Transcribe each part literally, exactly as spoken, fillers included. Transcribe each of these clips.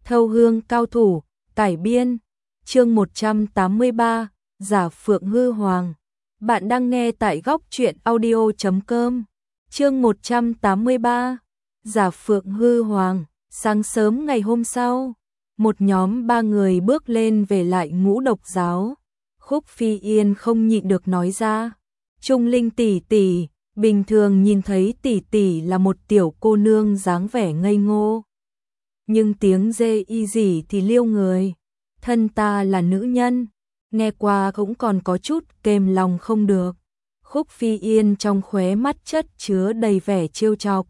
Thâu hương cao thủ, cải biên, chương một trăm tám mươi ba, Giả Phượng Hư Hoàng. Bạn đang nghe tại góc truyện audio chấm com. Chương một trăm tám mươi ba, Giả Phượng Hư Hoàng. Sáng sớm ngày hôm sau, một nhóm ba người bước lên về lại Ngũ Độc giáo. Khúc Phi Yên không nhịn được nói ra, Trung Linh tỷ tỷ, bình thường nhìn thấy tỷ tỷ là một tiểu cô nương dáng vẻ ngây ngô, nhưng tiếng dê y gì thì liêu người, thân ta là nữ nhân, nghe qua cũng còn có chút kềm lòng không được. Khúc Phi Yên trong khóe mắt chất chứa đầy vẻ trêu chọc.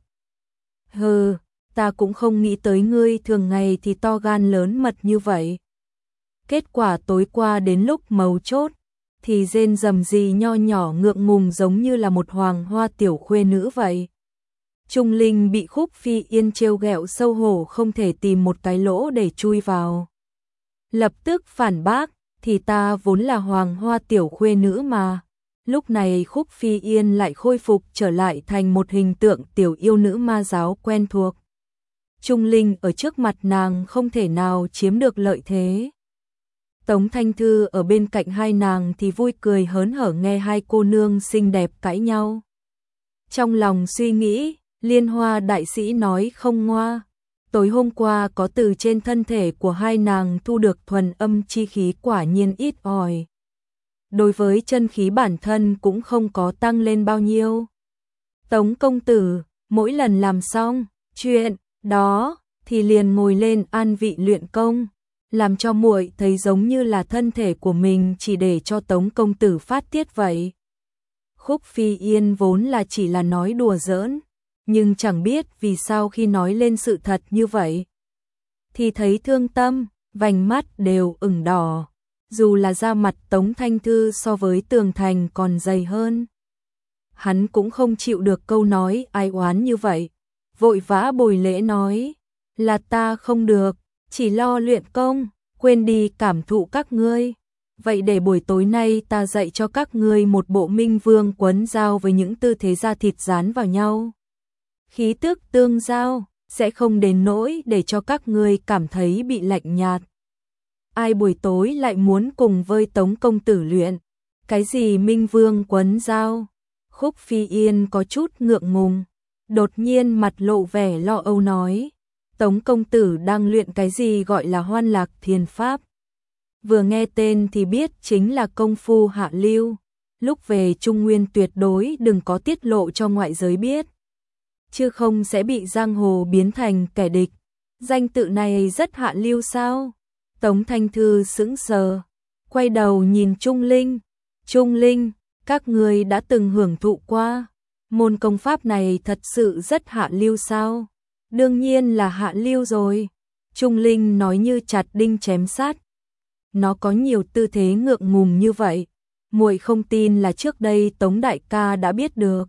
Hừ, ta cũng không nghĩ tới ngươi thường ngày thì to gan lớn mật như vậy. Kết quả tối qua đến lúc mấu chốt, thì rên rầm gì nho nhỏ ngượng ngùng giống như là một hoàng hoa tiểu khuê nữ vậy. Trung Linh bị Khúc Phi Yên trêu ghẹo sâu hổ không thể tìm một cái lỗ để chui vào. Lập tức phản bác, thì ta vốn là hoàng hoa tiểu khuê nữ mà. Lúc này Khúc Phi Yên lại khôi phục trở lại thành một hình tượng tiểu yêu nữ ma giáo quen thuộc. Trung Linh ở trước mặt nàng không thể nào chiếm được lợi thế. Tống Thanh Thư ở bên cạnh hai nàng thì vui cười hớn hở nghe hai cô nương xinh đẹp cãi nhau. Trong lòng suy nghĩ, Liên Hoa đại sĩ nói không ngoa. Tối hôm qua có từ trên thân thể của hai nàng thu được thuần âm chi khí quả nhiên ít ỏi. Đối với chân khí bản thân cũng không có tăng lên bao nhiêu. Tống công tử, mỗi lần làm xong chuyện đó thì liền ngồi lên an vị luyện công, làm cho muội thấy giống như là thân thể của mình chỉ để cho Tống công tử phát tiết vậy. Khúc Phi Yên vốn là chỉ là nói đùa giỡn, nhưng chẳng biết vì sao khi nói lên sự thật như vậy thì thấy thương tâm, vành mắt đều ửng đỏ, dù là da mặt Tống Thanh Thư so với tường thành còn dày hơn. Hắn cũng không chịu được câu nói ai oán như vậy, vội vã bồi lễ nói, là ta không được, chỉ lo luyện công, quên đi cảm thụ các ngươi. Vậy để buổi tối nay ta dạy cho các ngươi một bộ Minh Vương quấn dao với những tư thế da thịt dán vào nhau. Khí tức tương giao, sẽ không đến nỗi để cho các ngươi cảm thấy bị lạnh nhạt. Ai buổi tối lại muốn cùng với Tống công tử luyện? Cái gì Minh Vương quấn dao? Khúc Phi Yên có chút ngượng ngùng, đột nhiên mặt lộ vẻ lo âu nói, Tống công tử đang luyện cái gì gọi là Hoan Lạc Thiền Pháp? Vừa nghe tên thì biết chính là công phu hạ lưu, lúc về Trung Nguyên tuyệt đối đừng có tiết lộ cho ngoại giới biết, chứ không sẽ bị giang hồ biến thành kẻ địch. Danh tự này rất hạ lưu sao? Tống Thanh Thư sững sờ, quay đầu nhìn Trung Linh. Trung Linh, các ngươi đã từng hưởng thụ qua môn công pháp này thật sự rất hạ lưu sao? Đương nhiên là hạ lưu rồi. Trung Linh nói như chặt đinh chém sát. Nó có nhiều tư thế ngượng ngùng như vậy, muội không tin là trước đây Tống đại ca đã biết được.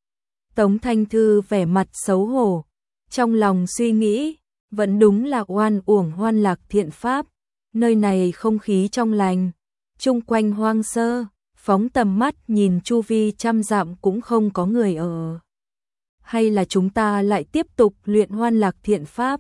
Tống Thanh Thư vẻ mặt xấu hổ, trong lòng suy nghĩ, vẫn đúng là oan uổng Hoan Lạc Thiện Pháp, nơi này không khí trong lành, chung quanh hoang sơ, phóng tầm mắt nhìn chu vi trăm dặm cũng không có người ở. Hay là chúng ta lại tiếp tục luyện Hoan Lạc Thiện Pháp?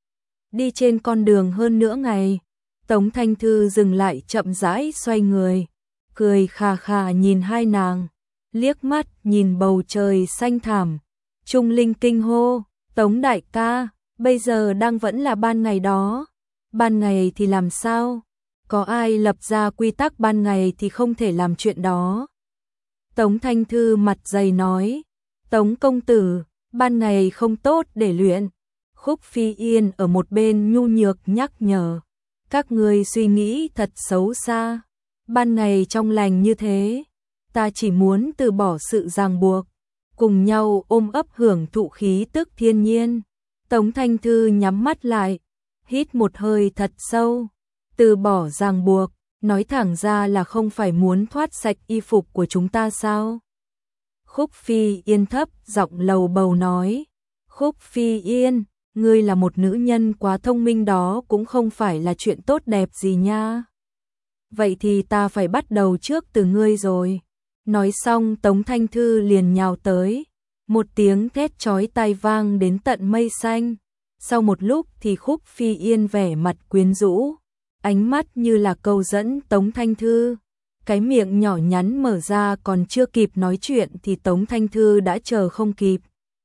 Đi trên con đường hơn nửa ngày, Tống Thanh Thư dừng lại chậm rãi xoay người, cười khà khà nhìn hai nàng, liếc mắt nhìn bầu trời xanh thẳm. Trung Linh kinh hô, Tống đại ca, bây giờ đang vẫn là ban ngày đó. Ban ngày thì làm sao? Có ai lập ra quy tắc ban ngày thì không thể làm chuyện đó? Tống Thanh Thư mặt dày nói, Tống công tử, ban ngày không tốt để luyện. Khúc Phi Yên ở một bên nhu nhược nhắc nhở, các ngươi suy nghĩ thật xấu xa, ban ngày trong lành như thế, ta chỉ muốn từ bỏ sự ràng buộc, cùng nhau ôm ấp hưởng thụ khí tức thiên nhiên. Tống Thanh Thư nhắm mắt lại, hít một hơi thật sâu, từ bỏ ràng buộc, nói thẳng ra là không phải muốn thoát sạch y phục của chúng ta sao? Khúc Phi Yên thấp giọng lầu bầu nói, Khúc Phi Yên, ngươi là một nữ nhân quá thông minh đó cũng không phải là chuyện tốt đẹp gì nha. Vậy thì ta phải bắt đầu trước từ ngươi rồi. Nói xong Tống Thanh Thư liền nhào tới, một tiếng thét chói tai vang đến tận mây xanh. Sau một lúc thì Khúc Phi Yên vẻ mặt quyến rũ, ánh mắt như là câu dẫn Tống Thanh Thư. Cái miệng nhỏ nhắn mở ra còn chưa kịp nói chuyện thì Tống Thanh Thư đã chờ không kịp.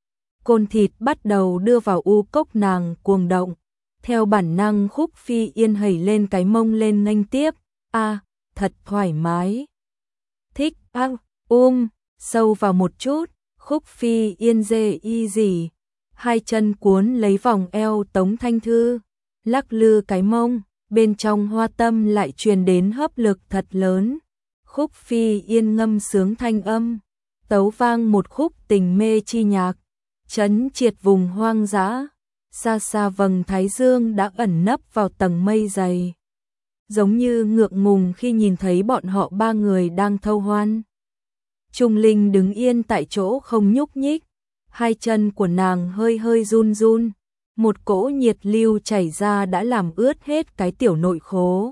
Côn thịt bắt đầu đưa vào u cốc nàng cuồng động. Theo bản năng Khúc Phi Yên hẩy lên cái mông lên nghênh tiếp. A, thật thoải mái. Thích, a, um, sâu vào một chút. Khúc Phi Yên dê y gì. Hai chân cuốn lấy vòng eo Tống Thanh Thư, lắc lư cái mông, bên trong hoa tâm lại truyền đến hấp lực thật lớn. Khúc Phi Yên ngâm sướng thanh âm, tấu vang một khúc tình mê chi nhạc, trấn triệt vùng hoang dã. Xa xa vầng thái dương đã ẩn nấp vào tầng mây dày, giống như ngượng ngùng khi nhìn thấy bọn họ ba người đang thâu hoan. Trung Linh đứng yên tại chỗ không nhúc nhích, hai chân của nàng hơi hơi run run, một cỗ nhiệt lưu chảy ra đã làm ướt hết cái tiểu nội khố.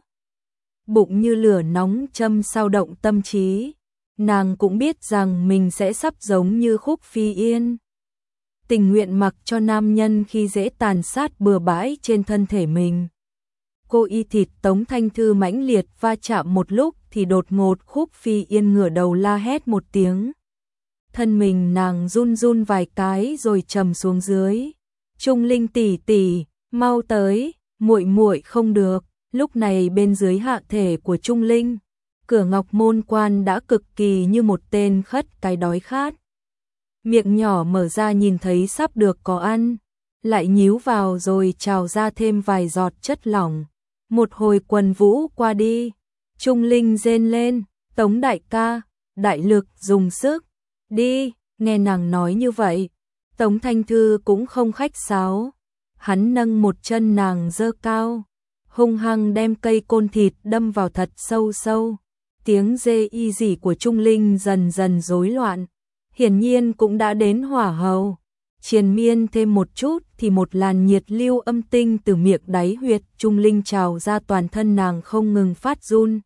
Bụng như lửa nóng châm sao động tâm trí, nàng cũng biết rằng mình sẽ sắp giống như Khúc Phi Yên, tình nguyện mặc cho nam nhân khi dễ tàn sát bừa bãi trên thân thể mình. Cô y thịt Tống Thanh Thư mãnh liệt va chạm một lúc thì đột ngột Khúc Phi Yên ngửa đầu la hét một tiếng. Thân mình nàng run run vài cái rồi trầm xuống dưới. Trung Linh tỷ tỷ, mau tới, muội muội không được. Lúc này bên dưới hạ thể của Trung Linh, cửa ngọc môn quan đã cực kỳ như một tên khất cái đói khát. Miệng nhỏ mở ra nhìn thấy sắp được có ăn, lại nhíu vào rồi trào ra thêm vài giọt chất lỏng. Một hồi quần vũ qua đi, Trung Linh rên lên, Tống đại ca, đại lực dùng sức, đi, nghe nàng nói như vậy. Tống Thanh Thư cũng không khách sáo, hắn nâng một chân nàng dơ cao, hung hăng đem cây côn thịt đâm vào thật sâu sâu. Tiếng dê y dỉ của Trung Linh dần dần rối loạn, hiển nhiên cũng đã đến hỏa hầu. Triền miên thêm một chút thì một làn nhiệt lưu âm tinh từ miệng đáy huyệt Trung Linh trào ra, toàn thân nàng không ngừng phát run.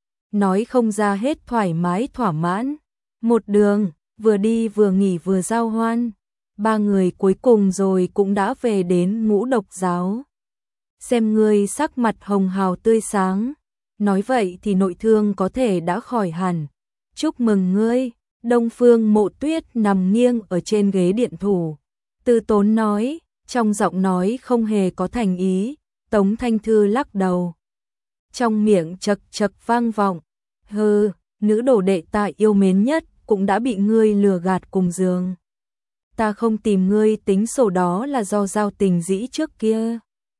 Nói không ra hết thoải mái thỏa mãn. Một đường, vừa đi vừa nghỉ vừa giao hoan. Ba người cuối cùng rồi cũng đã về đến Ngũ Độc giáo. Xem ngươi sắc mặt hồng hào tươi sáng, nói vậy thì nội thương có thể đã khỏi hẳn. Chúc mừng ngươi. Đông Phương Mộ Tuyết nằm nghiêng ở trên ghế điện thủ, từ tốn nói, trong giọng nói không hề có thành ý. Tống Thanh Thư lắc đầu, trong miệng chật chật vang vọng, hừ, nữ đồ đệ ta yêu mến nhất cũng đã bị ngươi lừa gạt cùng giường. Ta không tìm ngươi tính sổ đó là do giao tình dĩ trước kia.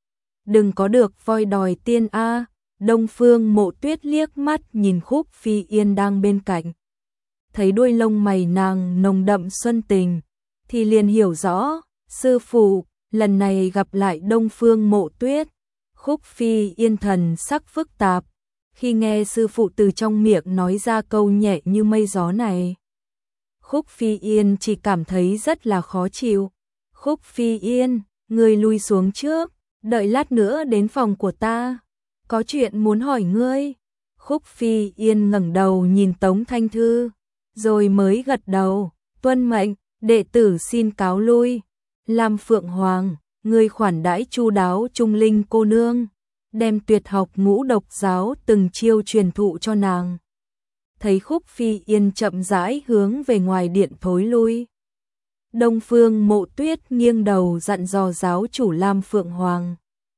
Đừng có được voi đòi tiên a. Đông Phương Mộ Tuyết liếc mắt nhìn Khúc Phi Yên đang bên cạnh, thấy đuôi lông mày nàng nồng đậm xuân tình, thì liền hiểu rõ, sư phụ, lần này gặp lại Đông Phương Mộ Tuyết. Khúc Phi Yên thần sắc phức tạp, khi nghe sư phụ từ trong miệng nói ra câu nhẹ như mây gió này. Khúc Phi Yên chỉ cảm thấy rất là khó chịu. Khúc Phi Yên, ngươi lui xuống trước, đợi lát nữa đến phòng của ta, có chuyện muốn hỏi ngươi. Khúc Phi Yên ngẩng đầu nhìn Tống Thanh Thư, rồi mới gật đầu, tuân mệnh, đệ tử xin cáo lui. Lam Phượng Hoàng, ngươi khoản đãi chu đáo Trung Linh cô nương, đem tuyệt học Ngũ Độc giáo từng chiêu truyền thụ cho nàng. Thấy Khúc Phi Yên chậm rãi hướng về ngoài điện thối lui, Đông Phương Mộ Tuyết nghiêng đầu dặn dò giáo chủ Lam Phượng Hoàng.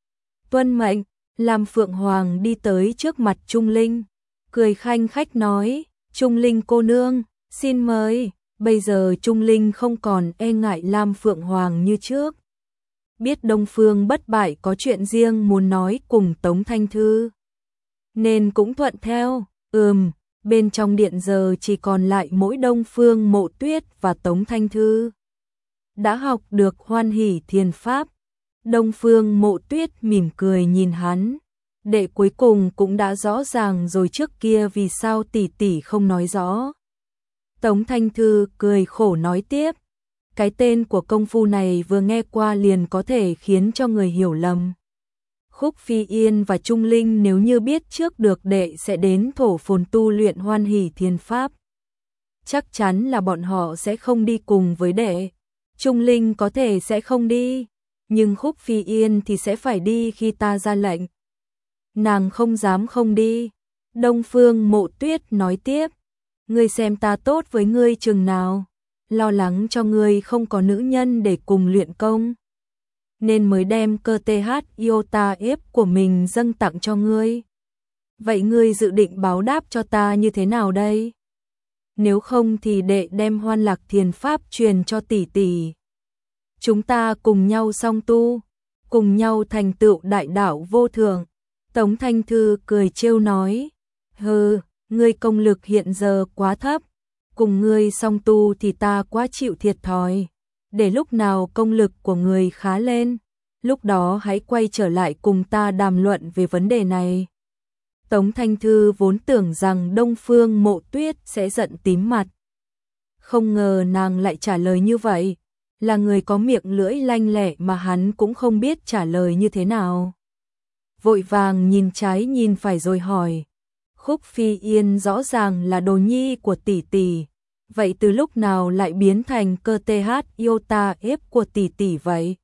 Tuân mệnh. Lam Phượng Hoàng đi tới trước mặt Trung Linh, cười khanh khách nói, Trung Linh cô nương, xin mời. Bây giờ Trung Linh không còn e ngại Lam Phượng Hoàng như trước. Biết Đông Phương bất bại có chuyện riêng muốn nói cùng Tống Thanh Thư, nên cũng thuận theo. Ừm, bên trong điện giờ chỉ còn lại mỗi Đông Phương Mộ Tuyết và Tống Thanh Thư. Đã học được Hoan Hỷ Thiền Pháp. Đông Phương Mộ Tuyết mỉm cười nhìn hắn, đệ cuối cùng cũng đã rõ ràng rồi, trước kia vì sao tỷ tỷ không nói rõ. Tống Thanh Thư cười khổ nói tiếp, cái tên của công phu này vừa nghe qua liền có thể khiến cho người hiểu lầm. Khúc Phi Yên và Trung Linh nếu như biết trước được đệ sẽ đến thổ phồn tu luyện Hoan Hỷ Thiền Pháp, chắc chắn là bọn họ sẽ không đi cùng với đệ. Trung Linh có thể sẽ không đi, nhưng Khúc Phi Yên thì sẽ phải đi khi ta ra lệnh. Nàng không dám không đi. Đông Phương Mộ Tuyết nói tiếp, ngươi xem ta tốt với ngươi chừng nào, lo lắng cho ngươi không có nữ nhân để cùng luyện công, nên mới đem cơ tê hát Iota ép của mình dâng tặng cho ngươi. Vậy ngươi dự định báo đáp cho ta như thế nào đây? Nếu không thì đệ đem Hoan Lạc Thiền Pháp truyền cho tỷ tỷ. Chúng ta cùng nhau song tu, cùng nhau thành tựu đại đạo vô thượng. Tống Thanh Thư cười trêu nói, hừ, ngươi công lực hiện giờ quá thấp, cùng ngươi song tu thì ta quá chịu thiệt thòi. Để lúc nào công lực của ngươi khá lên, lúc đó hãy quay trở lại cùng ta đàm luận về vấn đề này. Tống Thanh Thư vốn tưởng rằng Đông Phương Mộ Tuyết sẽ giận tím mặt. Không ngờ nàng lại trả lời như vậy, là người có miệng lưỡi lanh lẹ mà hắn cũng không biết trả lời như thế nào. Vội vàng nhìn trái nhìn phải rồi hỏi, Khúc Phi Yên rõ ràng là đồ nhi của tỷ tỷ, vậy từ lúc nào lại biến thành cơ tê hát Iota ép của tỷ tỷ vậy?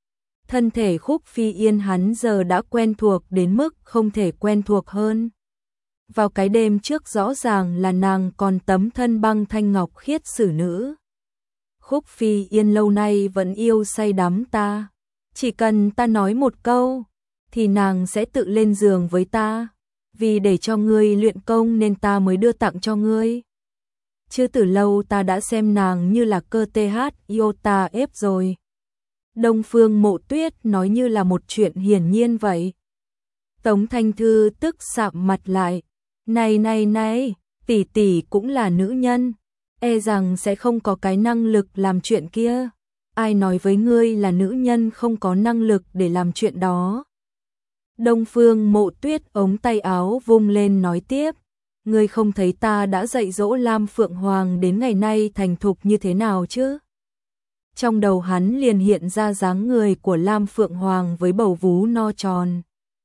Thân thể Khúc Phi Yên hắn giờ đã quen thuộc đến mức không thể quen thuộc hơn. Vào cái đêm trước rõ ràng là nàng còn tấm thân băng thanh ngọc khiết xử nữ. Khúc Phi Yên lâu nay vẫn yêu say đắm ta, chỉ cần ta nói một câu thì nàng sẽ tự lên giường với ta, vì để cho ngươi luyện công nên ta mới đưa tặng cho ngươi. Chứ từ lâu ta đã xem nàng như là cơ tê hát Iota ép rồi. Đông Phương Mộ Tuyết nói như là một chuyện hiển nhiên vậy. Tống Thanh Thư tức sạm mặt lại, này này này, tỷ tỷ cũng là nữ nhân, e rằng sẽ không có cái năng lực làm chuyện kia. Ai nói với ngươi là nữ nhân không có năng lực để làm chuyện đó? Đông Phương Mộ Tuyết ống tay áo vung lên nói tiếp, ngươi không thấy ta đã dạy dỗ Lam Phượng Hoàng đến ngày nay thành thục như thế nào chứ? Trong đầu hắn liền hiện ra dáng người của Lam Phượng Hoàng với bầu vú no tròn,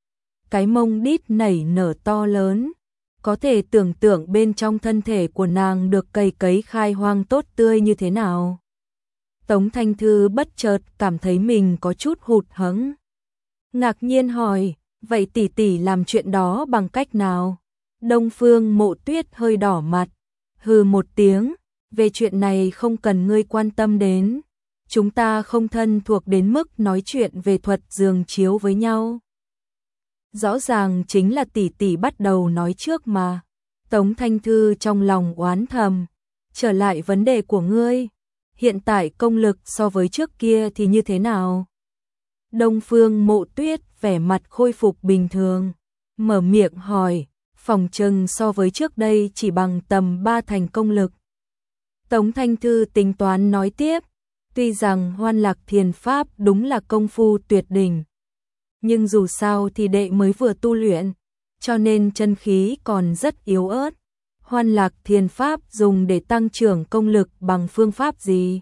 cái mông đít nảy nở to lớn, có thể tưởng tượng bên trong thân thể của nàng được cày cấy khai hoang tốt tươi như thế nào. Tống Thanh Thư bất chợt cảm thấy mình có chút hụt hẫng, ngạc nhiên hỏi, vậy tỷ tỷ làm chuyện đó bằng cách nào? Đông Phương Mộ Tuyết hơi đỏ mặt, hừ một tiếng, về chuyện này không cần ngươi quan tâm đến, chúng ta không thân thuộc đến mức nói chuyện về thuật giường chiếu với nhau. Rõ ràng chính là tỷ tỷ bắt đầu nói trước mà. Tống Thanh Thư trong lòng oán thầm, trở lại vấn đề của ngươi, hiện tại công lực so với trước kia thì như thế nào? Đông Phương Mộ Tuyết vẻ mặt khôi phục bình thường, mở miệng hỏi, phòng chừng so với trước đây chỉ bằng tầm ba thành công lực. Tống Thanh Thư tính toán nói tiếp, tuy rằng Hoan Lạc Thiền Pháp đúng là công phu tuyệt đỉnh, nhưng dù sao thì đệ mới vừa tu luyện, cho nên chân khí còn rất yếu ớt. Hoan Lạc Thiền Pháp dùng để tăng trưởng công lực bằng phương pháp gì?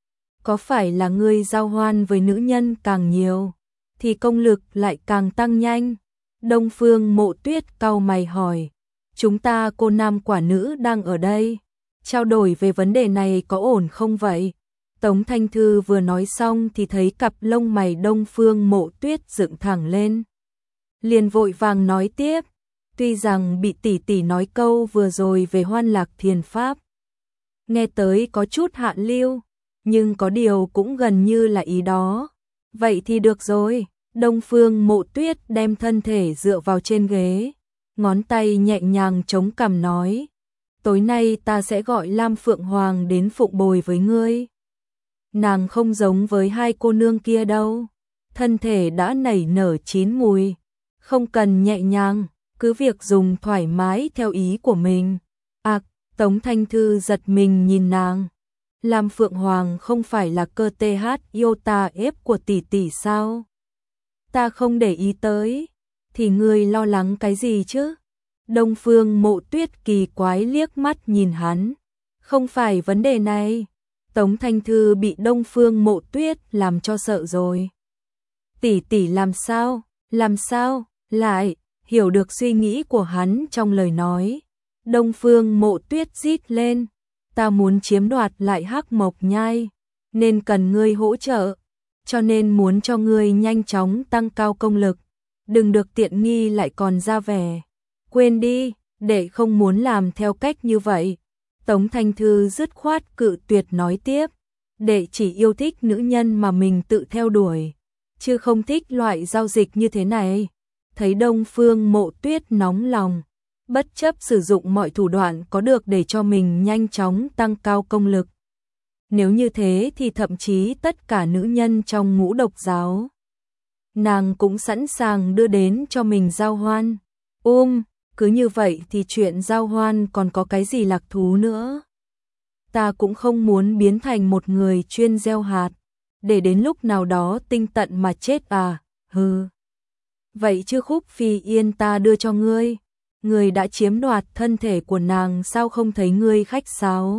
Có phải là ngươi giao hoan với nữ nhân càng nhiều thì công lực lại càng tăng nhanh? Đông Phương Mộ Tuyết cau mày hỏi, chúng ta cô nam quả nữ đang ở đây, trao đổi về vấn đề này có ổn không vậy? Tống Thanh Thư vừa nói xong thì thấy cặp lông mày Đông Phương Mộ Tuyết dựng thẳng lên, liền vội vàng nói tiếp, tuy rằng bị tỷ tỷ nói câu vừa rồi về Hoan Lạc Thiền Pháp, nghe tới có chút hạ lưu, nhưng có điều cũng gần như là ý đó. Vậy thì được rồi. Đông Phương Mộ Tuyết đem thân thể dựa vào trên ghế, ngón tay nhẹ nhàng chống cằm nói, tối nay ta sẽ gọi Lam Phượng Hoàng đến phụng bồi với ngươi. Nàng không giống với hai cô nương kia đâu, thân thể đã nảy nở chín mùi, không cần nhẹ nhàng, cứ việc dùng thoải mái theo ý của mình. À, Tống Thanh Thư giật mình nhìn nàng, Lam Phượng Hoàng không phải là cơ tê hát Iota ép của tỷ tỷ sao? Ta không để ý tới, thì ngươi lo lắng cái gì chứ? Đông Phương Mộ Tuyết kỳ quái liếc mắt nhìn hắn, không phải vấn đề này. Tống Thanh Thư bị Đông Phương Mộ Tuyết làm cho sợ rồi. Tỷ tỷ làm sao? Làm sao? Lại hiểu được suy nghĩ của hắn trong lời nói. Đông Phương Mộ Tuyết rít lên, ta muốn chiếm đoạt lại Hắc Mộc Nhai, nên cần ngươi hỗ trợ. cho nên muốn cho ngươi nhanh chóng tăng cao công lực, đừng được tiện nghi lại còn ra vẻ. Quên đi, đệ không muốn làm theo cách như vậy. Tống Thanh Thư dứt khoát cự tuyệt nói tiếp, đệ chỉ yêu thích nữ nhân mà mình tự theo đuổi, chứ không thích loại giao dịch như thế này. Thấy Đông Phương Mộ Tuyết nóng lòng, bất chấp sử dụng mọi thủ đoạn có được để cho mình nhanh chóng tăng cao công lực. Nếu như thế thì thậm chí tất cả nữ nhân trong ngũ độc giáo, nàng cũng sẵn sàng đưa đến cho mình giao hoan. Um, cứ như vậy thì chuyện giao hoan còn có cái gì lạc thú nữa. Ta cũng không muốn biến thành một người chuyên gieo hạt, để đến lúc nào đó tinh tận mà chết à, hừ. Vậy chứ Khúc Phi Yên ta đưa cho ngươi, ngươi đã chiếm đoạt thân thể của nàng sao không thấy ngươi khách sáo?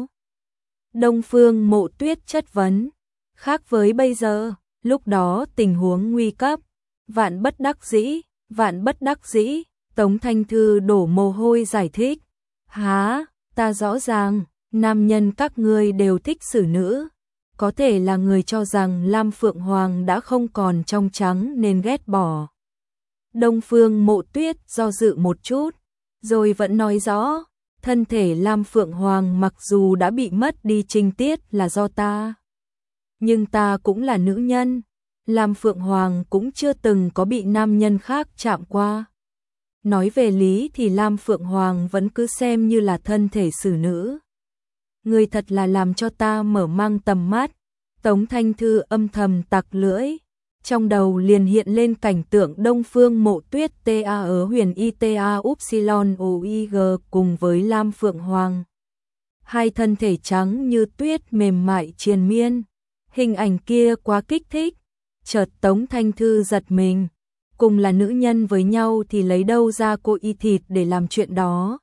Đông Phương Mộ Tuyết chất vấn, khác với bây giờ, lúc đó tình huống nguy cấp, vạn bất đắc dĩ, vạn bất đắc dĩ, Tống Thanh Thư đổ mồ hôi giải thích, há, ta rõ ràng, nam nhân các ngươi đều thích xử nữ, có thể là người cho rằng Lam Phượng Hoàng đã không còn trong trắng nên ghét bỏ. Đông Phương Mộ Tuyết do dự một chút, rồi vẫn nói rõ, thân thể Lam Phượng Hoàng mặc dù đã bị mất đi trinh tiết là do ta, nhưng ta cũng là nữ nhân, Lam Phượng Hoàng cũng chưa từng có bị nam nhân khác chạm qua. Nói về lý thì Lam Phượng Hoàng vẫn cứ xem như là thân thể xử nữ. Người thật là làm cho ta mở mang tầm mắt. Tống Thanh Thư âm thầm tặc lưỡi, trong đầu liền hiện lên cảnh tượng Đông Phương Mộ Tuyết ta ở huyền i ta upsilon oig cùng với Lam Phượng Hoàng. Hai thân thể trắng như tuyết mềm mại triền miên. Hình ảnh kia quá kích thích. Chợt Tống Thanh Thư giật mình. Cùng là nữ nhân với nhau thì lấy đâu ra cô y thịt để làm chuyện đó.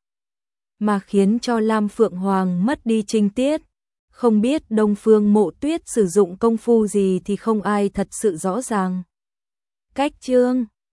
Mà khiến cho Lam Phượng Hoàng mất đi trinh tiết. Không biết Đông Phương Mộ Tuyết sử dụng công phu gì thì không ai thật sự rõ ràng. Cách chương